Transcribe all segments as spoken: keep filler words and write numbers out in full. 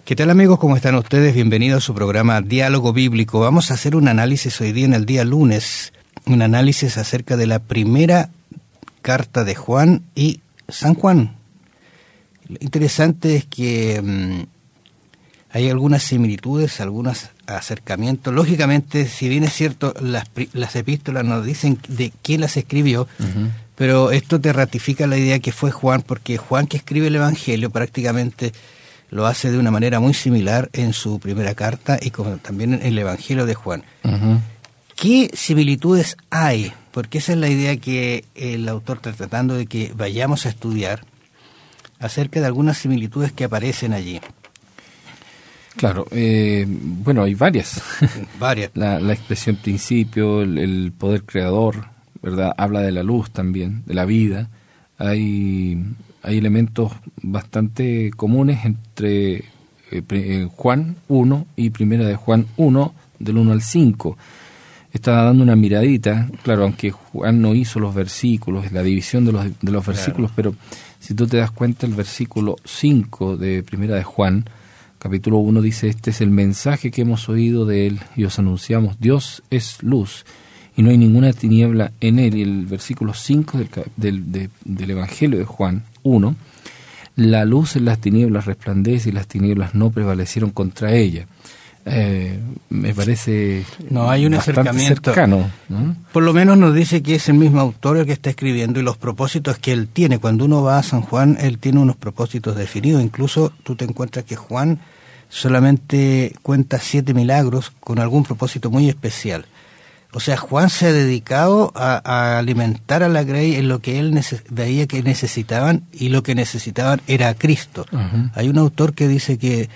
¿Qué tal, amigos? ¿Cómo están ustedes? Bienvenidos a su programa Diálogo Bíblico. Vamos a hacer un análisis hoy día, en el día lunes, un análisis acerca de la primera carta de Juan y San Juan. Lo interesante es que mmm, hay algunas similitudes, algunos acercamientos. Lógicamente, si bien es cierto, las, las epístolas nos dicen de quién las escribió, uh-huh. pero esto te ratifica la idea que fue Juan, porque Juan, que escribe el Evangelio, prácticamente lo hace de una manera muy similar en su primera carta y como también en el Evangelio de Juan. Uh-huh. ¿Qué similitudes hay? Porque esa es la idea que el autor está tratando de que vayamos a estudiar acerca de algunas similitudes que aparecen allí. Claro, eh, bueno, hay varias. Varias. La, la expresión principio, el, el poder creador, ¿verdad? Habla de la luz también, de la vida. Hay... Hay elementos bastante comunes entre eh, Juan uno y Primera de Juan uno, del uno al cinco. Estaba dando una miradita, claro, aunque Juan no hizo los versículos, la división de los, de los versículos, claro. Pero si tú te das cuenta, el versículo cinco de Primera de Juan, capítulo uno, dice: este es el mensaje que hemos oído de él y os anunciamos, Dios es luz y no hay ninguna tiniebla en él. Y el versículo cinco del, del, de, del Evangelio de Juan uno, la luz en las tinieblas resplandece y las tinieblas no prevalecieron contra ella. Eh, me parece no hay un acercamiento cercano, ¿no? Por lo menos nos dice que es el mismo autor el que está escribiendo y los propósitos que él tiene. Cuando uno va a San Juan, él tiene unos propósitos definidos. Incluso tú te encuentras que Juan solamente cuenta siete milagros con algún propósito muy especial. O sea, Juan se ha dedicado a, a alimentar a la grey en lo que él neces- veía que necesitaban, y lo que necesitaban era a Cristo. Uh-huh. Hay un autor que dice que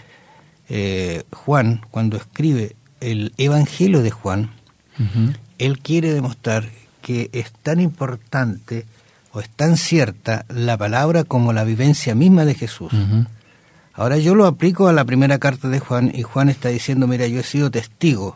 eh, Juan, cuando escribe el Evangelio de Juan, uh-huh. él quiere demostrar que es tan importante o es tan cierta la palabra como la vivencia misma de Jesús. Uh-huh. Ahora yo lo aplico a la primera carta de Juan, y Juan está diciendo: mira, yo he sido testigo.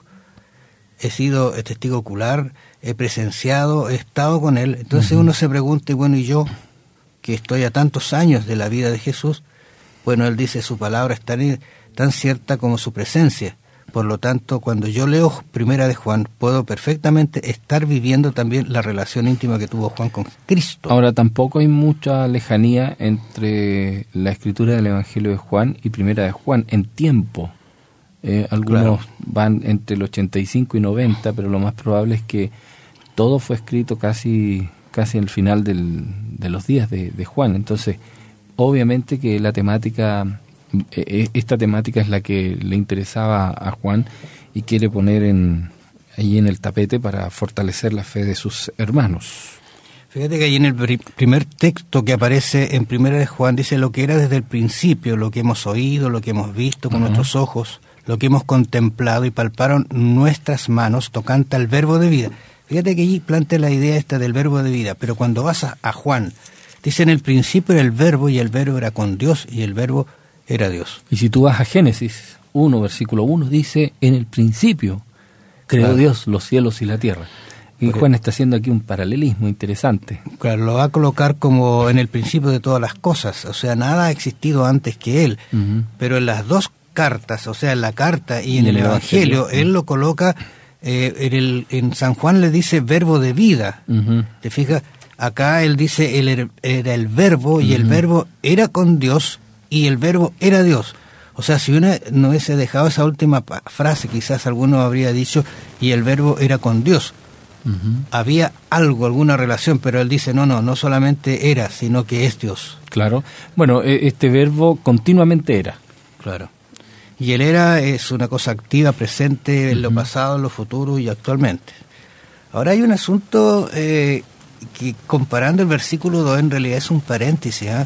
He sido testigo ocular, he presenciado, he estado con él. Entonces uh-huh. uno se pregunta, bueno, ¿y yo, que estoy a tantos años de la vida de Jesús? Bueno, él dice, su palabra es tan, tan cierta como su presencia. Por lo tanto, cuando yo leo Primera de Juan, puedo perfectamente estar viviendo también la relación íntima que tuvo Juan con Cristo. Ahora, tampoco hay mucha lejanía entre la escritura del Evangelio de Juan y Primera de Juan en tiempo. Eh, algunos claro. van entre el ochenta y cinco y noventa, pero lo más probable es que todo fue escrito casi casi al final del, de los días de, de Juan. Entonces, obviamente que la temática, eh, esta temática es la que le interesaba a Juan y quiere poner en, ahí en el tapete para fortalecer la fe de sus hermanos. Fíjate que ahí en el primer texto que aparece en Primera de Juan dice: lo que era desde el principio, lo que hemos oído, lo que hemos visto con uh-huh. nuestros ojos, lo que hemos contemplado y palparon nuestras manos tocante al verbo de vida. Fíjate que allí plantea la idea esta del verbo de vida, pero cuando vas a, a Juan, dice: en el principio era el verbo, y el verbo era con Dios, y el verbo era Dios. Y si tú vas a Génesis uno, versículo uno, dice: en el principio creó claro. Dios los cielos y la tierra. Y Porque, Juan está haciendo aquí un paralelismo interesante. Claro, lo va a colocar como en el principio de todas las cosas, o sea, nada ha existido antes que él, uh-huh. pero en las dos cartas, o sea, en la carta y en, y el, el Evangelio, Evangelio, él lo coloca, eh, en, el, en San Juan le dice verbo de vida. Uh-huh. ¿Te fijas? Acá él dice, él era el verbo, y uh-huh. el verbo era con Dios, y el verbo era Dios. O sea, si uno no hubiese dejado esa última frase, quizás alguno habría dicho, y el verbo era con Dios. Uh-huh. Había algo, alguna relación, pero él dice, no, no, no solamente era, sino que es Dios. Claro. Bueno, este verbo continuamente era. Claro. Y el era es una cosa activa, presente en uh-huh. lo pasado, en lo futuro y actualmente. Ahora hay un asunto eh, que, comparando el versículo dos, en realidad es un paréntesis, ¿eh?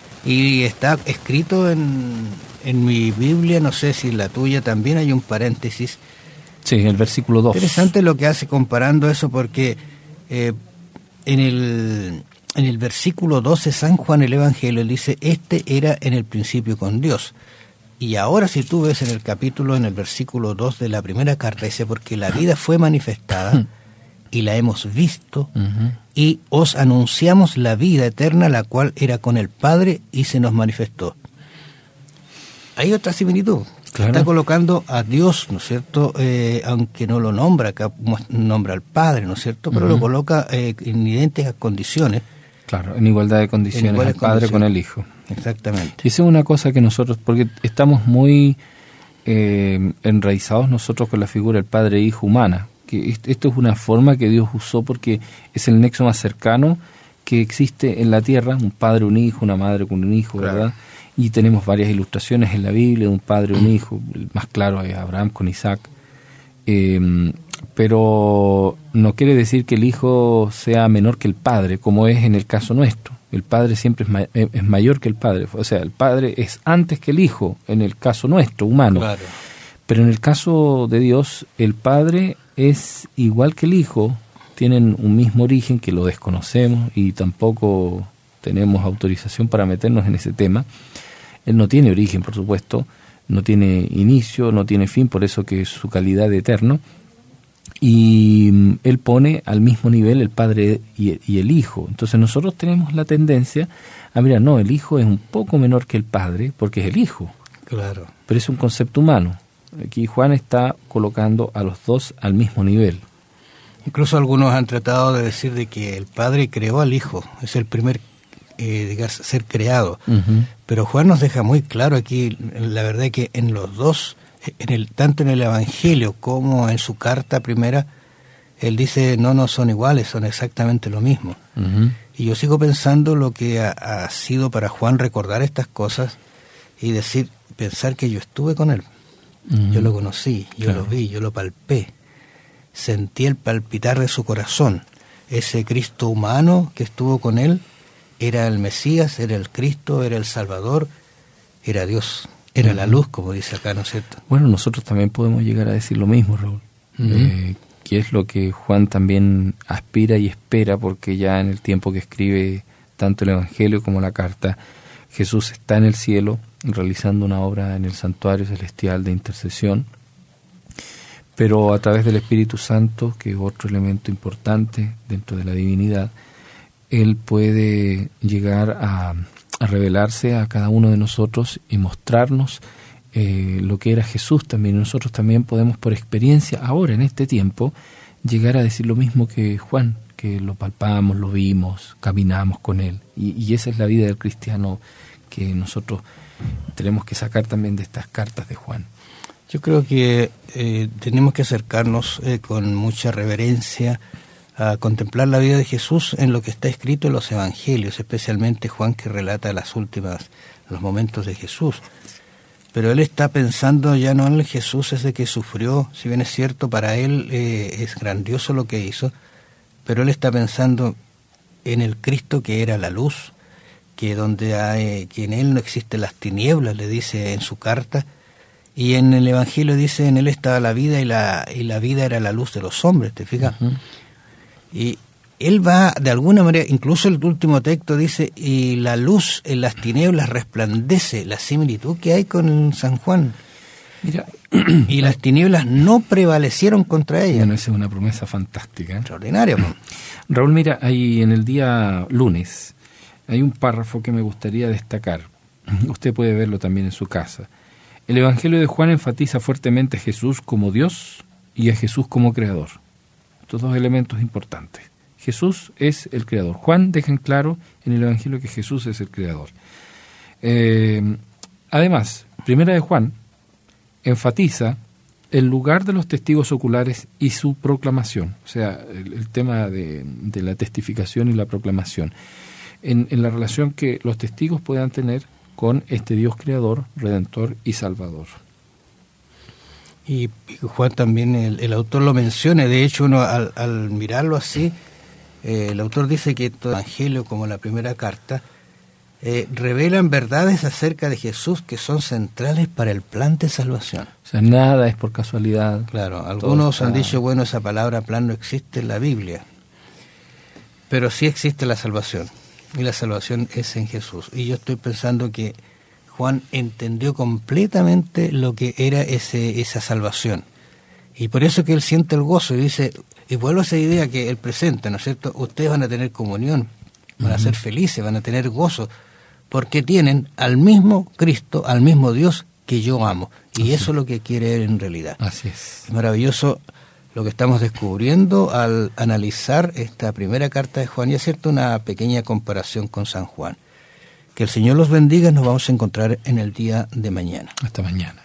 Y está escrito en, en mi Biblia, no sé si en la tuya también hay un paréntesis. Sí, el versículo dos. Interesante lo que hace comparando eso, porque eh, en el en el versículo doce, San Juan el Evangelio dice, este era en el principio con Dios. Y ahora si tú ves en el capítulo, en el versículo dos de la primera carta, dice, porque la vida fue manifestada y la hemos visto, uh-huh. y os anunciamos la vida eterna, la cual era con el Padre y se nos manifestó. hay otra similitud. Claro. Está colocando a Dios, ¿no es cierto? Eh, aunque no lo nombra, acá nombra al Padre, ¿no es cierto? Pero uh-huh. lo coloca eh, en idénticas condiciones. Claro, en igualdad de condiciones, el Padre con el Hijo. Exactamente. Y esa es una cosa que nosotros, porque estamos muy eh, enraizados nosotros con la figura del Padre e Hijo humana, que esto es una forma que Dios usó porque es el nexo más cercano que existe en la tierra, un padre, un hijo, una madre con un hijo, claro. ¿verdad? Y tenemos varias ilustraciones en la Biblia de un padre y un hijo, el más claro es Abraham con Isaac, eh, pero no quiere decir que el hijo sea menor que el padre, como es en el caso nuestro. El padre siempre es, ma- es mayor que el padre, o sea, el padre es antes que el hijo, en el caso nuestro, humano. Claro. Pero en el caso de Dios, el padre es igual que el hijo, tienen un mismo origen que lo desconocemos y tampoco tenemos autorización para meternos en ese tema. Él no tiene origen, por supuesto, no tiene inicio, no tiene fin, por eso que es su calidad de eterno. Y él pone al mismo nivel el Padre y, y el Hijo. Entonces nosotros tenemos la tendencia a mirar, no, el Hijo es un poco menor que el Padre, porque es el Hijo. Claro. Pero es un concepto humano. Aquí Juan está colocando a los dos al mismo nivel. Incluso algunos han tratado de decir de que el Padre creó al Hijo, es el primer eh, digamos, ser creado. Uh-huh. Pero Juan nos deja muy claro aquí, la verdad que en los dos, en el, tanto en el Evangelio como en su carta primera, él dice, no, no son iguales, son exactamente lo mismo. Uh-huh. Y yo sigo pensando lo que ha, ha sido para Juan recordar estas cosas y decir, pensar que yo estuve con él. Uh-huh. Yo lo conocí, yo claro. lo vi, yo lo palpé. Sentí el palpitar de su corazón. Ese Cristo humano que estuvo con él era el Mesías, era el Cristo, era el Salvador, era Dios, era uh-huh. la luz, como dice acá, ¿no es cierto? Bueno, nosotros también podemos llegar a decir lo mismo, Raúl, uh-huh. eh, que es lo que Juan también aspira y espera, porque ya en el tiempo que escribe tanto el Evangelio como la carta, Jesús está en el cielo realizando una obra en el santuario celestial de intercesión, pero a través del Espíritu Santo, que es otro elemento importante dentro de la divinidad, Él puede llegar a, a revelarse a cada uno de nosotros y mostrarnos eh, lo que era Jesús también. Nosotros también podemos, por experiencia, ahora en este tiempo, llegar a decir lo mismo que Juan, que lo palpamos, lo vimos, caminamos con Él. Y, y esa es la vida del cristiano que nosotros tenemos que sacar también de estas cartas de Juan. Yo creo que eh, tenemos que acercarnos eh, con mucha reverencia a contemplar la vida de Jesús en lo que está escrito en los Evangelios, especialmente Juan, que relata las últimas, los momentos de Jesús. Pero él está pensando ya no en el Jesús ese que sufrió, si bien es cierto, para él eh, es grandioso lo que hizo, pero él está pensando en el Cristo que era la luz, que donde hay, que en él no existen las tinieblas, le dice en su carta. Y en el Evangelio dice, en él estaba la vida y la y la vida era la luz de los hombres, ¿te fijas? Uh-huh. Y él va, de alguna manera, incluso el último texto dice, y la luz en las tinieblas resplandece, la similitud que hay con San Juan. Mira, y las tinieblas no prevalecieron contra ella. Bueno, esa es una promesa fantástica. ¿eh? Extraordinaria. ¿no? Raúl, mira, ahí en el día lunes hay un párrafo que me gustaría destacar. Usted puede verlo también en su casa. El Evangelio de Juan enfatiza fuertemente a Jesús como Dios y a Jesús como Creador. Estos dos elementos importantes. Jesús es el Creador. Juan deja en claro en el Evangelio que Jesús es el Creador. Eh, además, Primera de Juan enfatiza el lugar de los testigos oculares y su proclamación. O sea, el, el tema de, de la testificación y la proclamación. En, en la relación que los testigos puedan tener con este Dios creador, redentor y salvador. Y, y Juan también, el, el autor lo menciona, de hecho uno al, al mirarlo así, eh, el autor dice que todo el Evangelio, como la primera carta, eh, revelan verdades acerca de Jesús que son centrales para el plan de salvación. O sea, nada es por casualidad. Claro, algunos está... han dicho, bueno, esa palabra plan no existe en la Biblia, pero sí existe la salvación. Y la salvación es en Jesús. Y yo estoy pensando que Juan entendió completamente lo que era ese esa salvación. Y por eso que él siente el gozo y dice, y vuelvo a esa idea que él presenta, ¿no es cierto? Ustedes van a tener comunión, van uh-huh. a ser felices, van a tener gozo, porque tienen al mismo Cristo, al mismo Dios que yo amo. Y Así. eso es lo que quiere Él en realidad. Así es. Es maravilloso lo que estamos descubriendo al analizar esta primera carta de Juan y hacerte una pequeña comparación con San Juan. Que el Señor los bendiga, nos vamos a encontrar en el día de mañana. Hasta mañana.